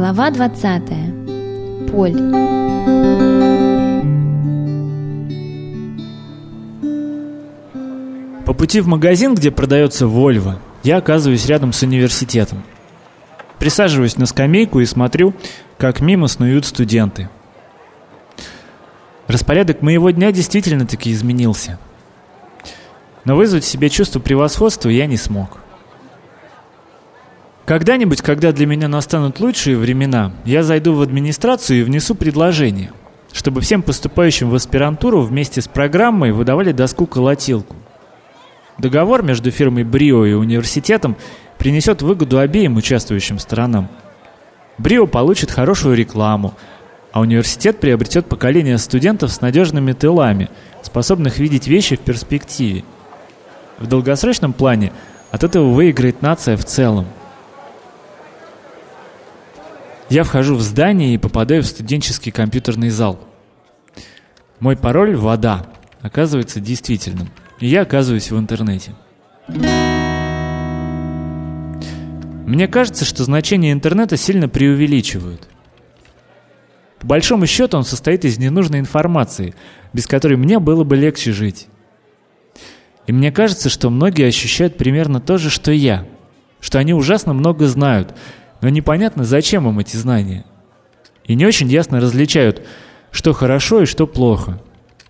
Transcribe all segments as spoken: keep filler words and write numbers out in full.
Глава двадцатая. Поль. По пути в магазин, где продается Volvo, я оказываюсь рядом с университетом. Присаживаюсь на скамейку и смотрю, как мимо снуют студенты. Распорядок моего дня действительно-таки изменился. Но вызвать в себе чувство превосходства я не смог. Когда-нибудь, когда для меня настанут лучшие времена, я зайду в администрацию и внесу предложение, чтобы всем поступающим в аспирантуру вместе с программой выдавали доску-колотилку. Договор между фирмой Брио и университетом принесет выгоду обеим участвующим сторонам. Брио получит хорошую рекламу, а университет приобретет поколение студентов с надежными тылами, способных видеть вещи в перспективе. В долгосрочном плане от этого выиграет нация в целом. Я вхожу в здание и попадаю в студенческий компьютерный зал. Мой пароль «Вода» оказывается действительным, и я оказываюсь в интернете. Мне кажется, что значение интернета сильно преувеличивают. По большому счету он состоит из ненужной информации, без которой мне было бы легче жить. И мне кажется, что многие ощущают примерно то же, что я, что они ужасно много знают, но непонятно, зачем им эти знания. И не очень ясно различают, что хорошо и что плохо.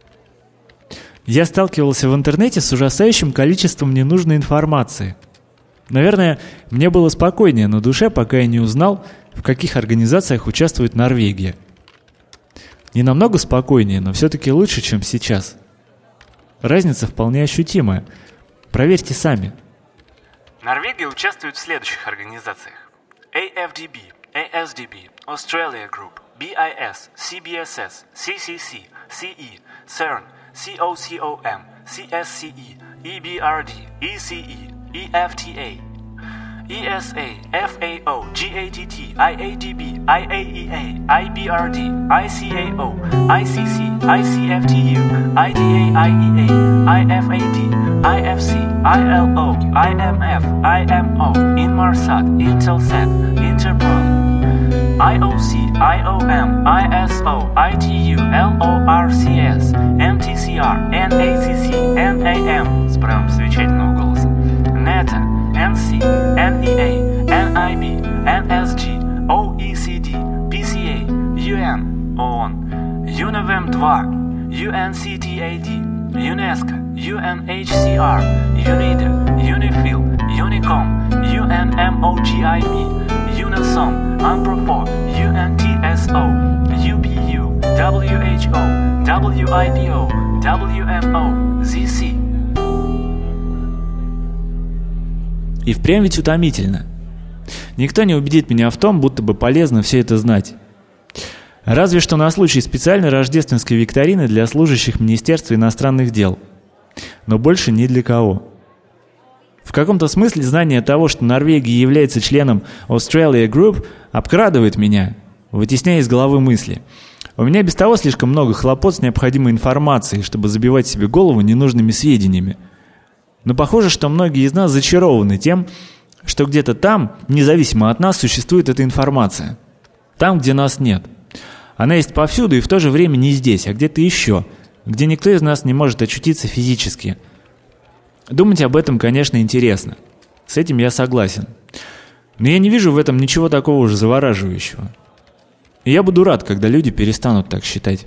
Я сталкивался в интернете с ужасающим количеством ненужной информации. Наверное, мне было спокойнее на душе, пока я не узнал, в каких организациях участвует Норвегия. Не намного спокойнее, но все-таки лучше, чем сейчас. Разница вполне ощутимая. Проверьте сами. Норвегия участвует в следующих организациях: эй эф ди би, эй эс ди би, Australia Group, би ай эс, си би эс эс, си си си, си и, сэрн, ком, си эс си и, и би ар ди, и си и, и эф ти эй, и эс эй, эф эй о, джи эй ти ти, ай эй ди би, ай эй и эй, ай би ар ди, ай си эй о, ай си си, ай си эф ти ю, ай ди эй ай и эй, ай эф эй ди, ай эф си, ай эл о, ай эм эф, ай эм о, Inmarsat, Intelsat, Interpol, ай о си, ай о эм, ай эс о, ай ти ю, эл о ар си эс, эм ти си ар, эн эй си си, эн эй эм с правом совещательного голоса, нето, эн си, эн и эй, эн ай би, эн эс джи, о и си ди, пи си эй, ю эн, ООН, ЮНЕВЭМ два, ю эн си ти эй ди, ЮНЕСКО, ю эн эйч си ар, ЮНИДО, ЮНИФИЛ, ЮНИКОМ, ю эн эм о джи ай би, ЮНЕСОМ, UNPROFOR, ю эн ти эс о, ю пи ю, дабл ю эйч о, дабл ю ай пи о, дабл ю эм о, зет си. И впрямь ведь утомительно. Никто не убедит меня в том, будто бы полезно все это знать. Разве что на случай специальной рождественской викторины для служащих Министерства иностранных дел. Но больше ни для кого. В каком-то смысле знание того, что Норвегия является членом Australia Group, обкрадывает меня, вытесняя из головы мысли. У меня без того слишком много хлопот с необходимой информацией, чтобы забивать себе голову ненужными сведениями. Но похоже, что многие из нас зачарованы тем, что где-то там, независимо от нас, существует эта информация. Там, где нас нет. Она есть повсюду и в то же время не здесь, а где-то еще, где никто из нас не может очутиться физически. Думать об этом, конечно, интересно. С этим я согласен. Но я не вижу в этом ничего такого уж завораживающего. И я буду рад, когда люди перестанут так считать.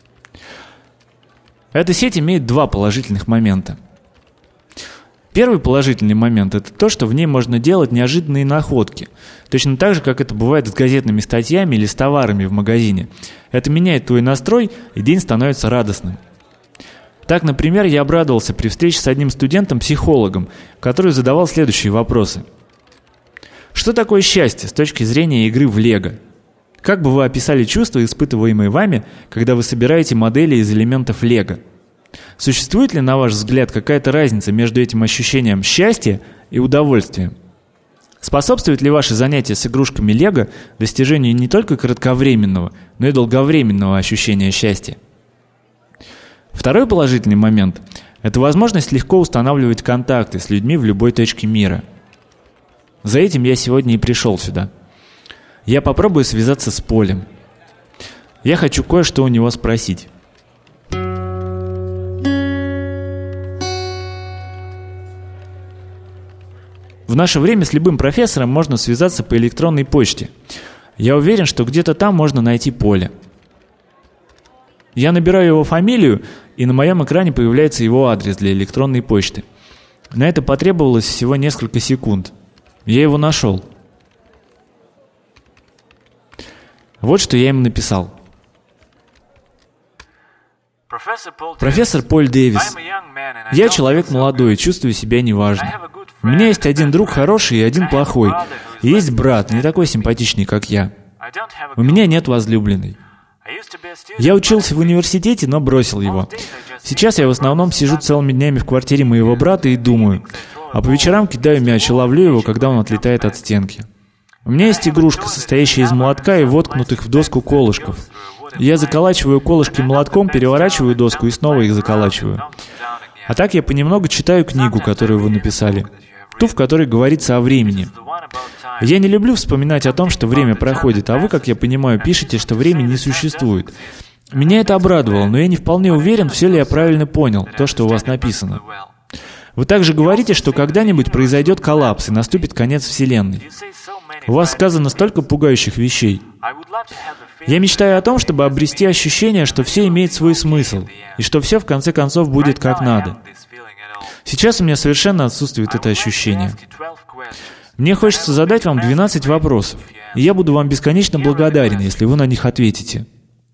Эта сеть имеет два положительных момента. Первый положительный момент – это то, что в ней можно делать неожиданные находки. Точно так же, как это бывает с газетными статьями или с товарами в магазине. Это меняет твой настрой, и день становится радостным. Так, например, я обрадовался при встрече с одним студентом-психологом, который задавал следующие вопросы. Что такое счастье с точки зрения игры в Лего? Как бы вы описали чувства, испытываемые вами, когда вы собираете модели из элементов Лего? Существует ли, на ваш взгляд, какая-то разница между этим ощущением счастья и удовольствием? Способствует ли ваше занятие с игрушками Лего достижению не только кратковременного, но и долговременного ощущения счастья? Второй положительный момент – это возможность легко устанавливать контакты с людьми в любой точке мира. За этим я сегодня и пришел сюда. Я попробую связаться с Полем. Я хочу кое-что у него спросить. В наше время с любым профессором можно связаться по электронной почте. Я уверен, что где-то там можно найти Поля. Я набираю его фамилию, и на моем экране появляется его адрес для электронной почты. На это потребовалось всего несколько секунд. Я его нашел. Вот что я ему написал. Профессор Поль Дэвис, я человек молодой и чувствую себя неважно. У меня есть один друг хороший и один плохой. И есть брат, не такой симпатичный, как я. У меня нет возлюбленной. Я учился в университете, но бросил его. Сейчас я в основном сижу целыми днями в квартире моего брата и думаю, а по вечерам кидаю мяч и ловлю его, когда он отлетает от стенки. У меня есть игрушка, состоящая из молотка и воткнутых в доску колышков. Я заколачиваю колышки молотком, переворачиваю доску и снова их заколачиваю. А так я понемногу читаю книгу, которую вы написали. Ту, в которой говорится о времени. Я не люблю вспоминать о том, что время проходит, а вы, как я понимаю, пишете, что времени не существует. Меня это обрадовало, но я не вполне уверен, все ли я правильно понял, то, что у вас написано. Вы также говорите, что когда-нибудь произойдет коллапс и наступит конец Вселенной. У вас сказано столько пугающих вещей. Я мечтаю о том, чтобы обрести ощущение, что все имеет свой смысл, и что все в конце концов будет как надо. Сейчас у меня совершенно отсутствует это ощущение. Мне хочется задать вам двенадцать вопросов, и я буду вам бесконечно благодарен, если вы на них ответите.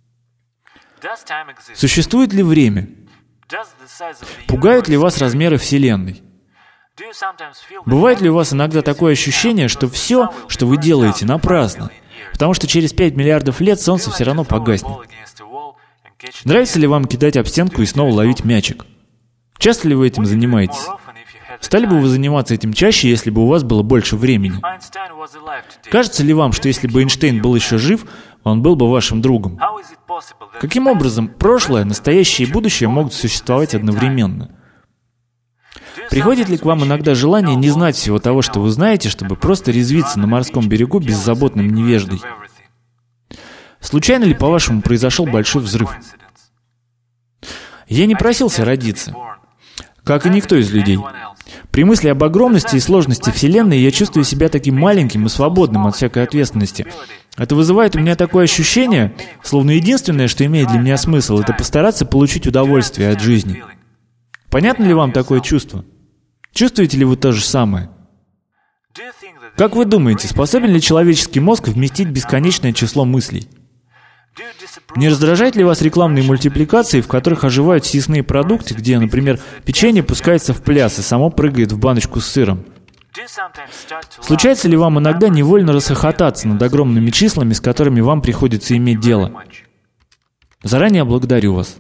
Существует ли время? Пугают ли вас размеры Вселенной? Бывает ли у вас иногда такое ощущение, что все, что вы делаете, напрасно, потому что через пять миллиардов лет Солнце все равно погаснет? Нравится ли вам кидать об стенку и снова ловить мячик? Часто ли вы этим занимаетесь? Стали бы вы заниматься этим чаще, если бы у вас было больше времени? Кажется ли вам, что если бы Эйнштейн был еще жив, он был бы вашим другом? Каким образом прошлое, настоящее и будущее могут существовать одновременно? Приходит ли к вам иногда желание не знать всего того, что вы знаете, чтобы просто резвиться на морском берегу беззаботным невеждой? Случайно ли, по-вашему, произошел большой взрыв? Я не просился родиться, как и никто из людей. При мысли об огромности и сложности Вселенной я чувствую себя таким маленьким и свободным от всякой ответственности. Это вызывает у меня такое ощущение, словно единственное, что имеет для меня смысл, это постараться получить удовольствие от жизни. Понятно ли вам такое чувство? Чувствуете ли вы то же самое? Как вы думаете, способен ли человеческий мозг вместить бесконечное число мыслей? Не раздражает ли вас рекламные мультипликации, в которых оживают съестные продукты, где, например, печенье пускается в пляс и само прыгает в баночку с сыром? Случается ли вам иногда невольно расхохотаться над огромными числами, с которыми вам приходится иметь дело? Заранее благодарю вас.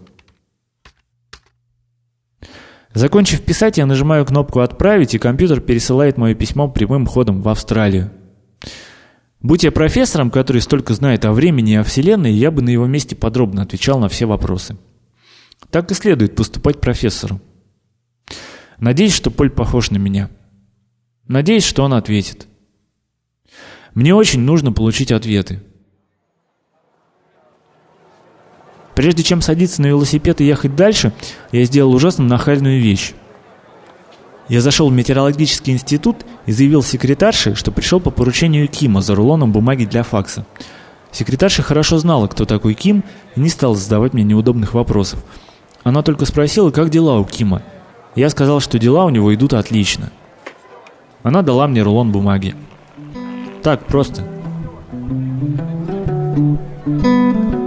Закончив писать, я нажимаю кнопку «Отправить», и компьютер пересылает мое письмо прямым ходом в Австралию. Будь я профессором, который столько знает о времени и о Вселенной, я бы на его месте подробно отвечал на все вопросы. Так и следует поступать профессору. Надеюсь, что Поль похож на меня. Надеюсь, что он ответит. Мне очень нужно получить ответы. Прежде чем садиться на велосипед и ехать дальше, я сделал ужасно нахальную вещь. Я зашел в метеорологический институт и заявил секретарше, что пришел по поручению Кима за рулоном бумаги для факса. Секретарша хорошо знала, кто такой Ким, и не стала задавать мне неудобных вопросов. Она только спросила, как дела у Кима. Я сказал, что дела у него идут отлично. Она дала мне рулон бумаги. Так просто.